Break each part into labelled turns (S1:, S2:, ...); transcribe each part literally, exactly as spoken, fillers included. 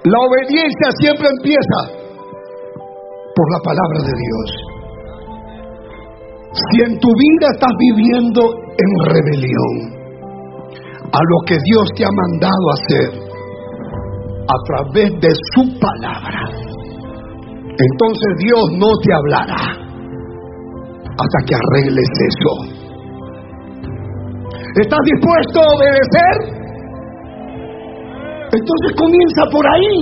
S1: La obediencia siempre empieza por la palabra de Dios. Si en tu vida estás viviendo en rebelión a lo que Dios te ha mandado hacer a través de su palabra, entonces Dios no te hablará hasta que arregles eso. ¿Estás dispuesto a obedecer? Entonces comienza por ahí.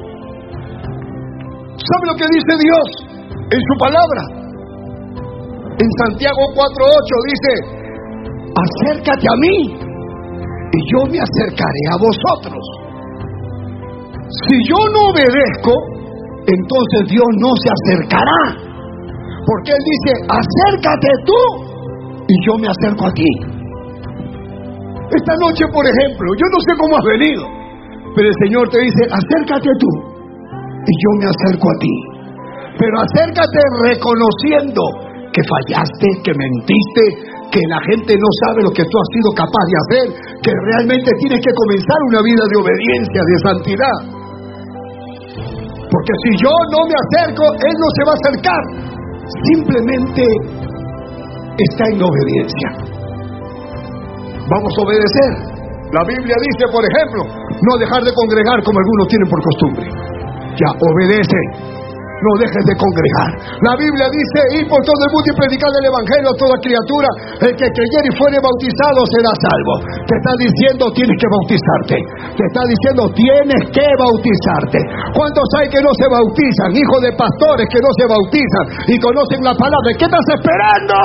S1: ¿Sabe lo que dice Dios en su palabra? En Santiago cuatro ocho dice: acércate a mí y yo me acercaré a vosotros. Si yo no obedezco, entonces Dios no se acercará, porque Él dice: acércate tú y yo me acerco a ti. Esta noche, por ejemplo, yo no sé cómo has venido, pero el Señor te dice: acércate tú y yo me acerco a ti. Pero acércate reconociendo que fallaste, que mentiste, que la gente no sabe lo que tú has sido capaz de hacer, que realmente tienes que comenzar una vida de obediencia, de santidad. Porque si yo no me acerco, Él no se va a acercar. Simplemente está en obediencia. Vamos a obedecer. La Biblia dice, por ejemplo, no dejar de congregar como algunos tienen por costumbre. Ya, obedece. No dejes de congregar. La Biblia dice: ir por todo el mundo y predicar el evangelio a toda criatura. El que creyere y fuere bautizado será salvo. Te está diciendo: tienes que bautizarte. Te está diciendo: tienes que bautizarte. ¿Cuántos hay que no se bautizan? Hijos de pastores que no se bautizan y conocen la palabra. ¿Qué estás esperando?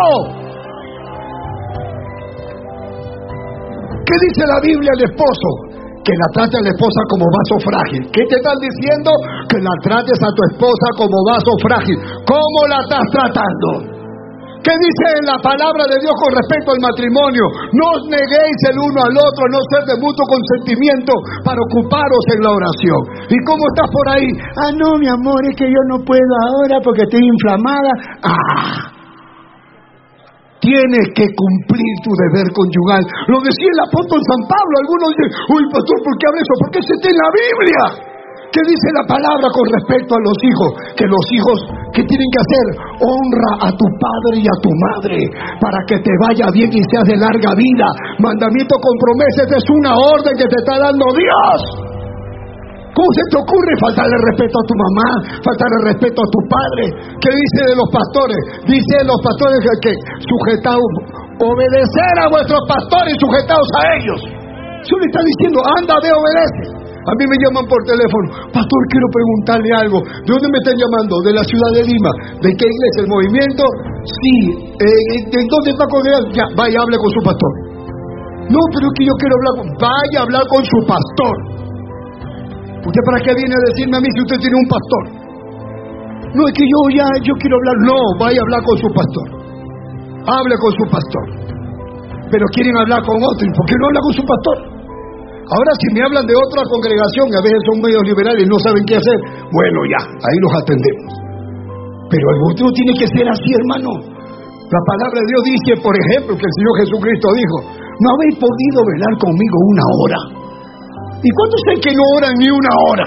S1: ¿Qué dice la Biblia al esposo? Que la trate a la esposa como vaso frágil. ¿Qué te están diciendo? Que la trates a tu esposa como vaso frágil. ¿Cómo la estás tratando? ¿Qué dice en la palabra de Dios con respecto al matrimonio? No os neguéis el uno al otro, no ser de mutuo consentimiento para ocuparos en la oración. ¿Y cómo estás por ahí? Ah, no, mi amor, es que yo no puedo ahora porque estoy inflamada. Ah, tienes que cumplir tu deber conyugal. Lo decía el apóstol San Pablo. Algunos dicen: uy, pastor, ¿por qué habla eso? Porque eso está en la Biblia. ¿Qué dice la palabra con respecto a los hijos? Que los hijos, ¿qué tienen que hacer? Honra a tu padre y a tu madre para que te vaya bien y seas de larga vida. Mandamiento con promesas es una orden que te está dando Dios. ¿Cómo se te ocurre faltarle respeto a tu mamá, faltarle respeto a tu padre? ¿Qué dice de los pastores? Dice de los pastores que, que sujetaos, obedecer a vuestros pastores y sujetaos a ellos. Yo le está diciendo: anda, ve, obedece. A mí me llaman por teléfono: pastor, quiero preguntarle algo. ¿De dónde me están llamando? De la ciudad de Lima. ¿De qué iglesia? ¿El movimiento? Sí. Eh, ¿En dónde está congregado? Ya, vaya, hable con su pastor. No, pero es que yo quiero hablar con... Vaya a hablar con su pastor. ¿Usted para qué viene a decirme a mí si usted tiene un pastor? No, es que yo ya, yo quiero hablar. No, vaya a hablar con su pastor. Hable con su pastor. Pero quieren hablar con otro. ¿Y por qué no habla con su pastor? Ahora, si me hablan de otra congregación, a veces son medios liberales y no saben qué hacer, bueno, ya, ahí los atendemos. Pero el motivo tiene que ser así, hermano. La palabra de Dios dice, por ejemplo, que el Señor Jesucristo dijo: no habéis podido velar conmigo una hora. ¿Y cuántos saben que no oran ni una hora?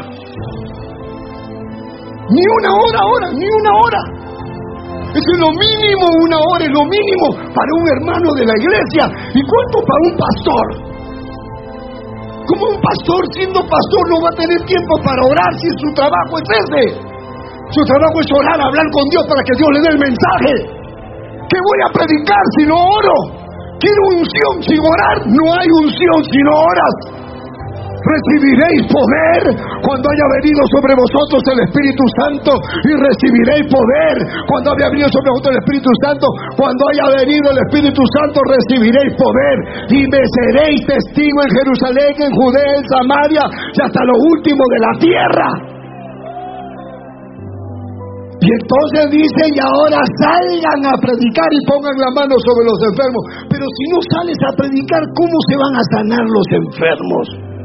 S1: Ni una hora, ahora, ni una hora. Eso es lo mínimo, una hora es lo mínimo para un hermano de la iglesia. ¿Y cuánto para un pastor? ¿Cómo un pastor, siendo pastor, no va a tener tiempo para orar si su trabajo es ese? Su trabajo es orar, hablar con Dios para que Dios le dé el mensaje. ¿Qué voy a predicar si no oro? Quiero unción sin orar. No hay unción si no oras. Recibiréis poder cuando haya venido sobre vosotros el Espíritu Santo, y recibiréis poder cuando haya venido sobre vosotros el Espíritu Santo. Cuando haya venido el Espíritu Santo, recibiréis poder y me seréis testigo en Jerusalén, en Judea, en Samaria y hasta lo último de la tierra. Y entonces dicen: y ahora salgan a predicar y pongan la mano sobre los enfermos. Pero si no sales a predicar, ¿cómo se van a sanar los enfermos?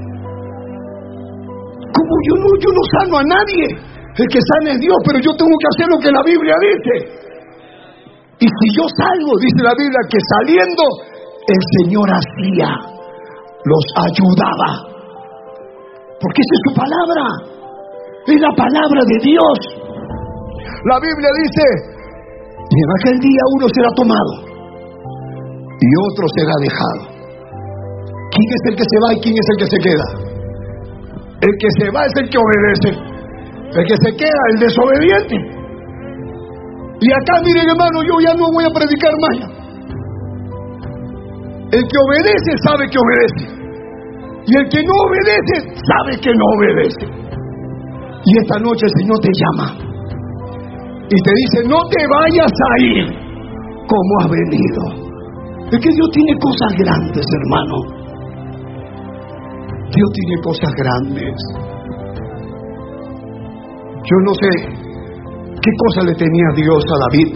S1: ¿Cómo? Yo no, yo no sano a nadie. El que sana es Dios, pero yo tengo que hacer lo que la Biblia dice. Y si yo salgo, dice la Biblia, que saliendo el Señor hacía, los ayudaba. Porque esa es su palabra. Es la palabra de Dios. La Biblia dice: y en aquel día uno será tomado y otro será dejado. ¿Quién es el que se va y quién es el que se queda? El que se va es el que obedece. El que se queda, el desobediente. Y acá, miren, hermano, yo ya no voy a predicar más. El que obedece sabe que obedece, y el que no obedece sabe que no obedece. Y esta noche el Señor te llama y te dice: no te vayas a ir como has venido. Es que Dios tiene cosas grandes, hermano. Dios tiene cosas grandes. Yo no sé qué cosa le tenía Dios a David,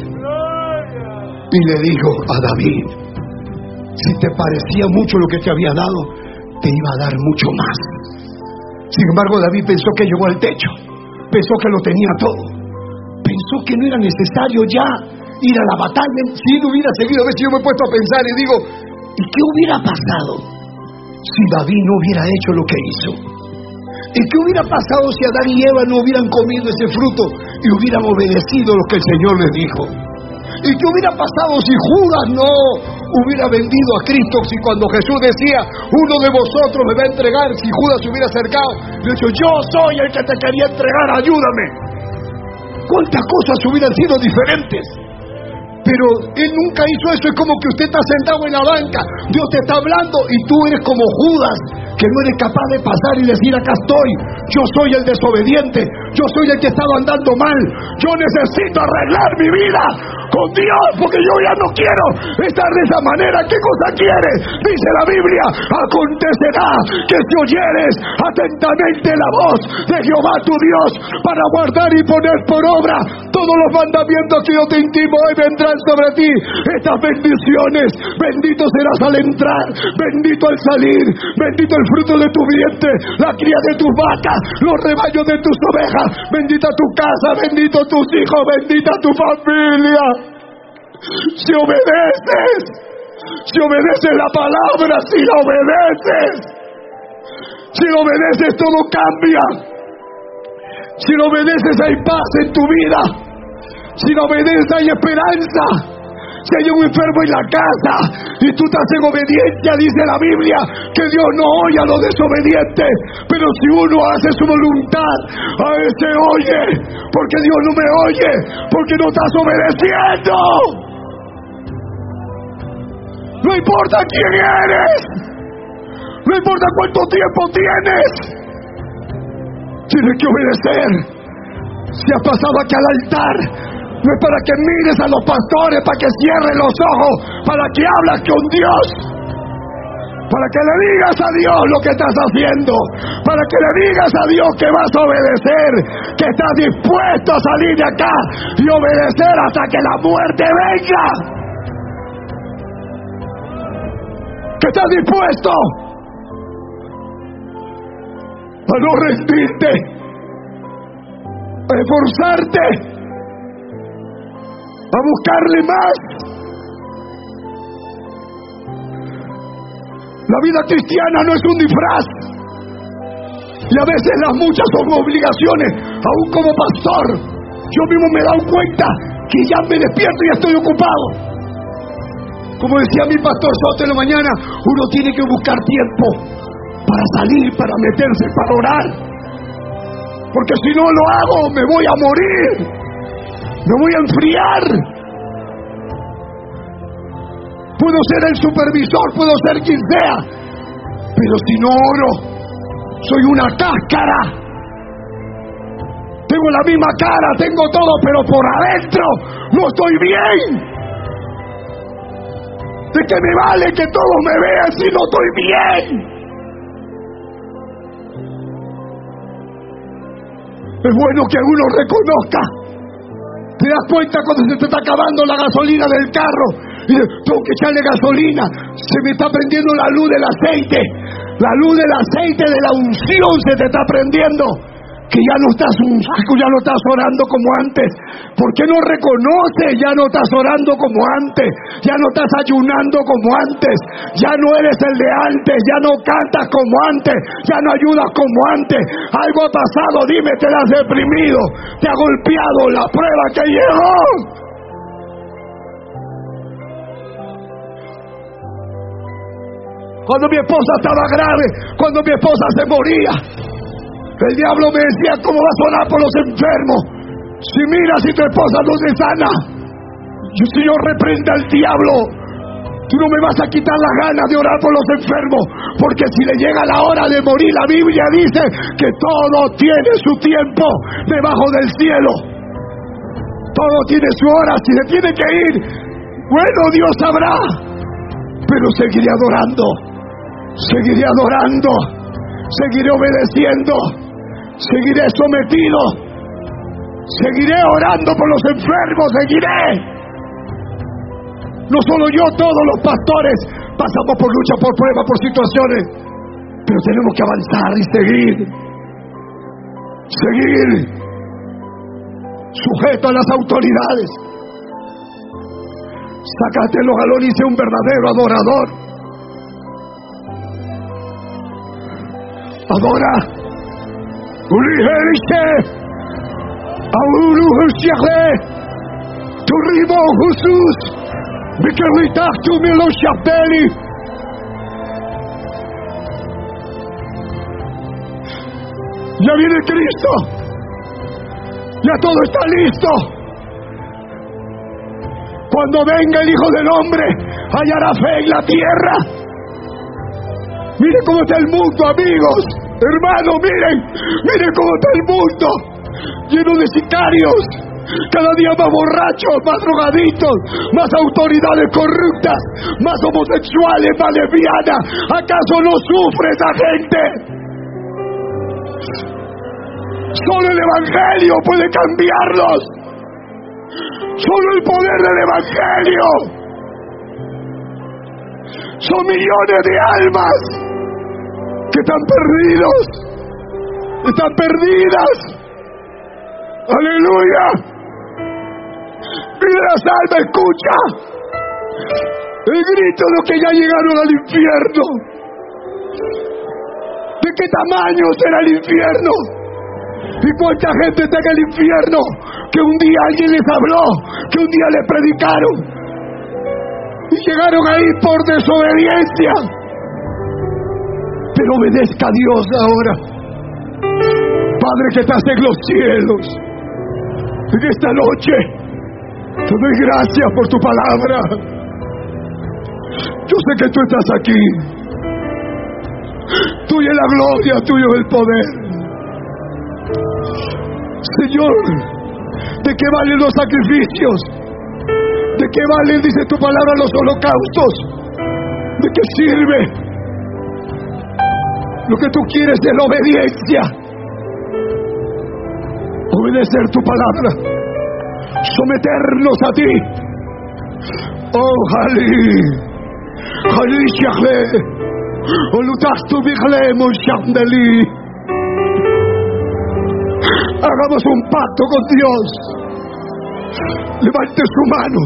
S1: y le dijo a David: si te parecía mucho lo que te había dado, te iba a dar mucho más. Sin embargo, David pensó que llegó al techo, pensó que lo tenía todo, pensó que no era necesario ya ir a la batalla. Si él hubiera seguido, a veces yo me he puesto a pensar y digo: ¿y qué hubiera pasado si David no hubiera hecho lo que hizo? ¿Y qué hubiera pasado si Adán y Eva no hubieran comido ese fruto y hubieran obedecido lo que el Señor les dijo? ¿Y qué hubiera pasado si Judas no hubiera vendido a Cristo? Si cuando Jesús decía: uno de vosotros me va a entregar, si Judas se hubiera acercado, le dijo: yo soy el que te quería entregar, ayúdame. ¿Cuántas cosas hubieran sido diferentes? Pero él nunca hizo eso. Es como que usted está sentado en la banca, Dios te está hablando y tú eres como Judas, que no eres capaz de pasar y decir: acá estoy, yo soy el desobediente, yo soy el que estaba andando mal, yo necesito arreglar mi vida con Dios, porque yo ya no quiero estar de esa manera. ¿Qué cosa quieres? Dice la Biblia: acontecerá que si oyeres atentamente la voz de Jehová tu Dios, para guardar y poner por obra todos los mandamientos que yo te intimo, hoy vendrán sobre ti estas bendiciones. Bendito serás al entrar, bendito al salir, bendito el fruto de tu vientre, la cría de tus vacas, los rebaños de tus ovejas, bendita tu casa, bendito tus hijos, bendita tu familia. Si obedeces, si obedeces la palabra, si la obedeces, si la obedeces todo cambia. Si la obedeces hay paz en tu vida. Si la obedeces hay esperanza. Si hay un enfermo en la casa y tú estás en obediencia, dice la Biblia que Dios no oye a los desobedientes, pero si uno hace su voluntad, a ese oye. Porque Dios no me oye, porque no estás obedeciendo. No importa quién eres, no importa cuánto tiempo tienes, tienes que obedecer. Si has pasado aquí al altar, no es para que mires a los pastores, para que cierren los ojos, para que hablas con Dios, para que le digas a Dios lo que estás haciendo, para que le digas a Dios que vas a obedecer, que estás dispuesto a salir de acá y obedecer hasta que la muerte venga, que estás dispuesto a no rendirte, a esforzarte, a buscarle más. La vida cristiana no es un disfraz, y a veces las muchas son obligaciones. Aún como pastor, yo mismo me he dado cuenta que ya me despierto y ya estoy ocupado. Como decía mi pastor Soto en la mañana, uno tiene que buscar tiempo para salir, para meterse, para orar, porque si no lo hago me voy a morir, me voy a enfriar. Puedo ser el supervisor, puedo ser quien sea, pero si no oro, soy una cáscara. Tengo la misma cara, tengo todo, pero por adentro no estoy bien. ¿De qué me vale que todos me vean si no estoy bien? Es bueno que uno reconozca. Te das cuenta cuando se te está acabando la gasolina del carro y dices: tengo que echarle gasolina, se me está prendiendo la luz del aceite, la luz del aceite de la unción se te está prendiendo. que ya no estás ya no estás orando como antes? ¿Por qué no reconoces? Ya no estás orando como antes, ya no estás ayunando como antes, ya no eres el de antes, ya no cantas como antes, ya no ayudas como antes. Algo ha pasado, dime, te has deprimido, te ha golpeado la prueba que llegó. Cuando mi esposa estaba grave, cuando mi esposa se moría, el diablo me decía: ¿cómo vas a orar por los enfermos? Si mira, si tu esposa no se sana. Yo, Señor, reprenda al diablo. Tú no me vas a quitar las ganas de orar por los enfermos, porque si le llega la hora de morir, la Biblia dice que todo tiene su tiempo debajo del cielo. Todo tiene su hora. Si se tiene que ir, bueno, Dios sabrá. Pero seguiré adorando, seguiré adorando, seguiré obedeciendo, seguiré sometido, seguiré orando por los enfermos, seguiré. No solo yo, todos los pastores pasamos por lucha, por pruebas, por situaciones, pero tenemos que avanzar y seguir, seguir, sujeto a las autoridades. Sácate los galones y sé un verdadero adorador. Adora. Uriherike. Auruhushyahe. Turimo Jesús. Mikelitach tu Miloshapeli. Ya viene Cristo. Ya todo está listo. Cuando venga el Hijo del Hombre, hallará fe en la tierra. Miren cómo está el mundo, amigos, hermanos, miren, miren cómo está el mundo, lleno de sicarios, cada día más borrachos, más drogaditos, más autoridades corruptas, más homosexuales, más lesbianas. ¿Acaso no sufre esa gente? Solo el Evangelio puede cambiarlos. Solo el poder del Evangelio. Son millones de almas que están perdidos, están perdidas. Aleluya. Mira las almas, escucha el grito de los que ya llegaron al infierno. ¿De qué tamaño será el infierno? ¿Y cuánta gente está en el infierno? Que un día alguien les habló, que un día les predicaron y llegaron ahí por desobediencia. Pero obedezca a Dios ahora. Padre que estás en los cielos, en esta noche te doy gracias por tu palabra. Yo sé que tú estás aquí. Tuya es la gloria, tuyo es el poder. Señor, ¿de qué valen los sacrificios? ¿De qué valen, dice tu palabra, los holocaustos? ¿De qué sirve? Lo que tú quieres es la obediencia. Obedecer tu palabra, someternos a ti. Oh, Hali, Hali Shahle, Olutastu Bichle Mushamdeli. Hagamos un pacto con Dios. Levante su mano.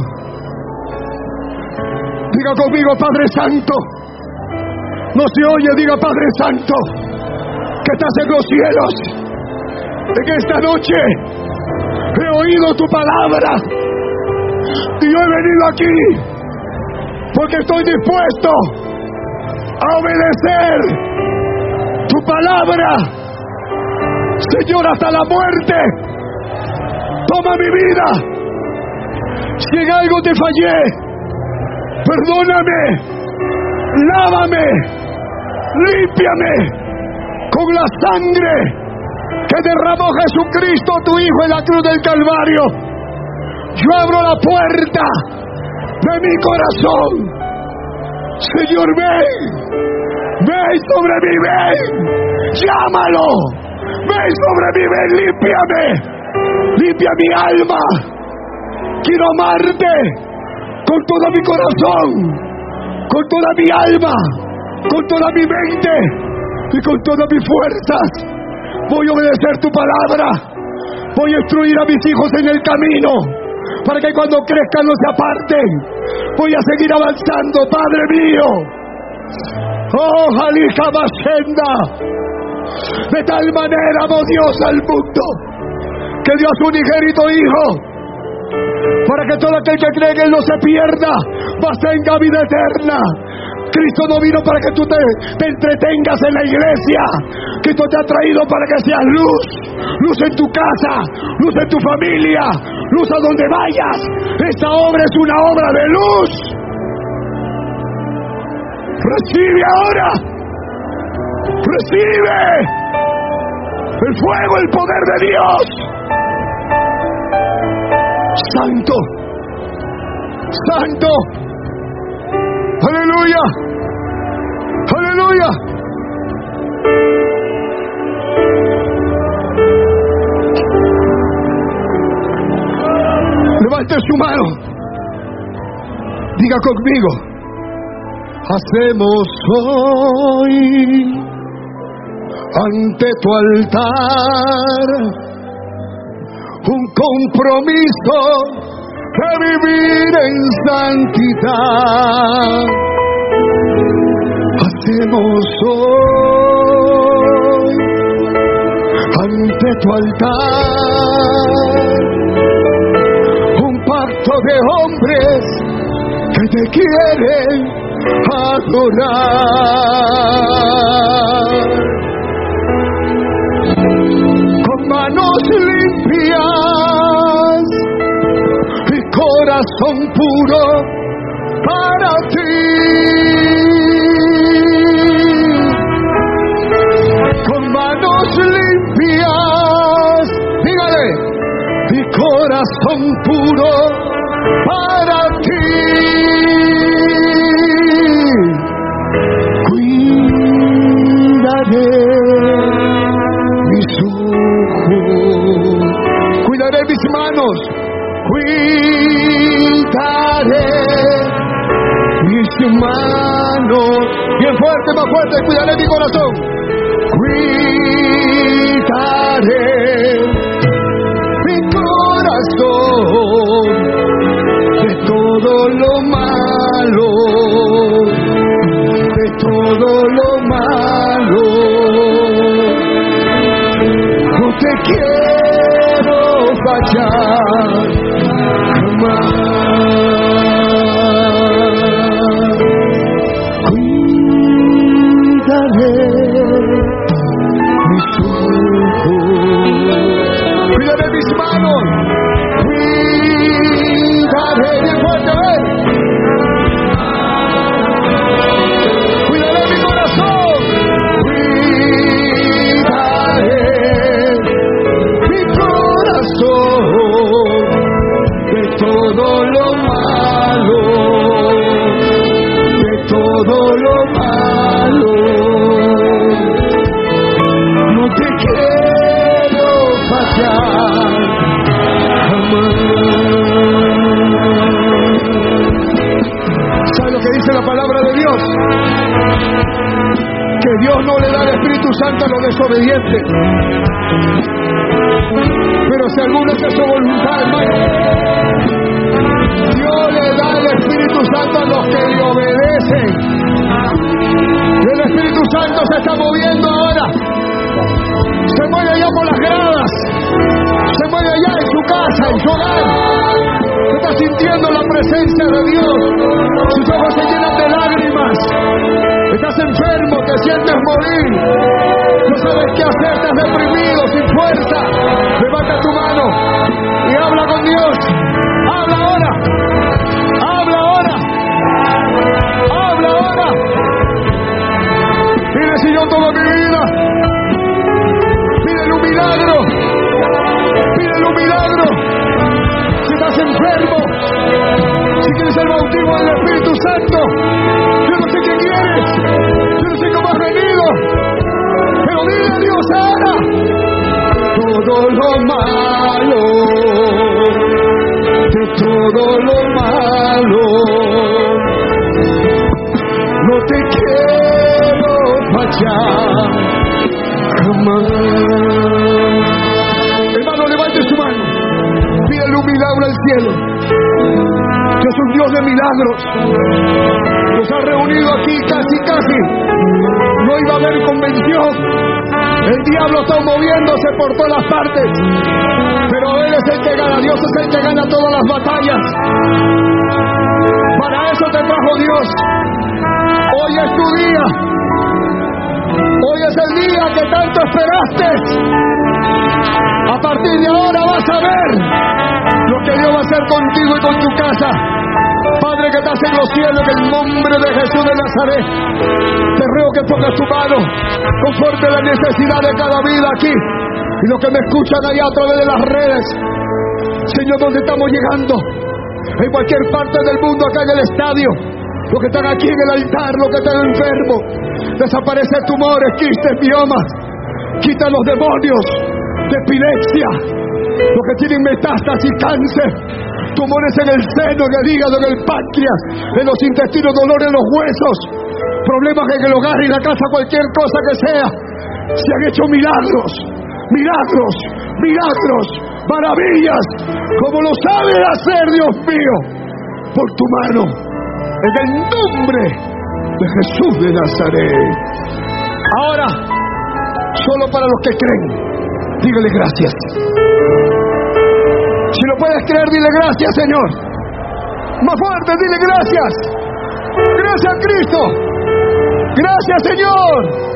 S1: Diga conmigo: Padre Santo. No se oye, diga: Padre Santo, que estás en los cielos. En esta noche he oído tu palabra y yo he venido aquí porque estoy dispuesto a obedecer tu palabra. Señor, hasta la muerte. Toma mi vida. Si en algo te fallé, perdóname, lávame, límpiame con la sangre que derramó Jesucristo, tu Hijo, en la cruz del Calvario. Yo abro la puerta de mi corazón. Señor, ven, ven sobre mí, ven, llámalo. Ven sobre mí, ven, límpiame, limpia mi alma. Quiero amarte con todo mi corazón, con toda mi alma, con toda mi mente y con todas mis fuerzas. Voy a obedecer tu palabra. Voy a instruir a mis hijos en el camino, para que cuando crezcan no se aparten. Voy a seguir avanzando, Padre mío. Oh, Jalija Bashenda. De tal manera amó Dios al mundo, que dio a su unigénito Hijo, para que todo aquel que cree en Él no se pierda, mas tenga vida eterna. Cristo no vino para que tú te, te entretengas en la iglesia. Cristo te ha traído para que seas luz. Luz en tu casa, luz en tu familia, luz a donde vayas. Esta obra es una obra de luz. Recibe ahora. Recibe el fuego, el poder de Dios. Santo, santo. Aleluya, aleluya. Levante su mano, diga conmigo: hacemos hoy ante tu altar un compromiso de vivir en santidad. Hacemos hoy ante tu altar un pacto de hombres que te quieren adorar. Con manos limpias, corazón puro para ti, con manos limpias, dígale, mi corazón puro para ti. Cuidaré mis ojos, cuidaré mis manos, cuidaré mis manos. Bien fuerte, más fuerte, cuidaré mi corazón. Cuidaré mi corazón de todo lo malo, de todo lo malo. No te quiero fallar jamás. Cuidaré mis ojos, cuidaré mis manos, cuidaré mi fuerte, cuidaré mi corazón, cuidaré mi corazón de todo lo malo, de todo lo malo. No te quiero fallar jamás. ¿Sabe lo que dice la palabra de Dios? Que Dios no le da el Espíritu Santo a los desobedientes, pero si alguno hace su voluntad, hermano, Dios le da el Espíritu Santo a los que le obedecen. El Espíritu Santo se está moviendo ahora. Se mueve allá por las gradas, se mueve allá en su casa, en su hogar. Se está sintiendo la presencia de Dios. Sus ojos se llenan de lágrimas. Estás enfermo, te sientes morir, no sabes qué hacer, estás deprimido, sin fuerza. Levanta tu mano y habla con Dios. Habla ahora, habla ahora, habla ahora. Dile: Señor, toda mi vida, pídele un milagro, pídele un milagro. Si estás enfermo, si quieres el bautismo del Espíritu Santo, yo no sé qué quieres, yo no sé cómo has venido, pero dile a Dios ahora: todo lo malo, de todo lo malo, no te quiero fallar jamás. Hermano, levante su mano. Pídele un milagro al cielo. Que es un Dios de milagros. Nos ha reunido aquí casi, casi. No iba a haber convención. El diablo está moviéndose por todas las partes. Pero Él es el que gana. Dios es el que gana todas las batallas. Para eso te trajo Dios. Hoy es tu día. Hoy es el día que tanto esperaste. A partir de ahora vas a ver lo que Dios va a hacer contigo y con tu casa. Padre que estás en los cielos, en el nombre de Jesús de Nazaret, te ruego que pongas tu mano, conforte la necesidad de cada vida aquí, y los que me escuchan allá a través de las redes. Señor, donde estamos llegando, en cualquier parte del mundo, acá en el estadio, los que están aquí en el altar, los que están enfermos, desaparecen tumores, quistes, biomas, quita los demonios de epilepsia, los que tienen metástasis, cáncer, tumores en el seno, en el hígado, en el páncreas, en los intestinos, dolores en los huesos, problemas en el hogar y la casa, cualquier cosa que sea. Se han hecho milagros, milagros, milagros, maravillas, como lo sabes hacer, Dios mío, por tu mano, en el nombre de Jesús de Nazaret. Ahora, solo para los que creen, dígale gracias. Si lo puedes creer, dile gracias, Señor. Más fuerte, dile gracias. Gracias, Cristo. Gracias, Señor.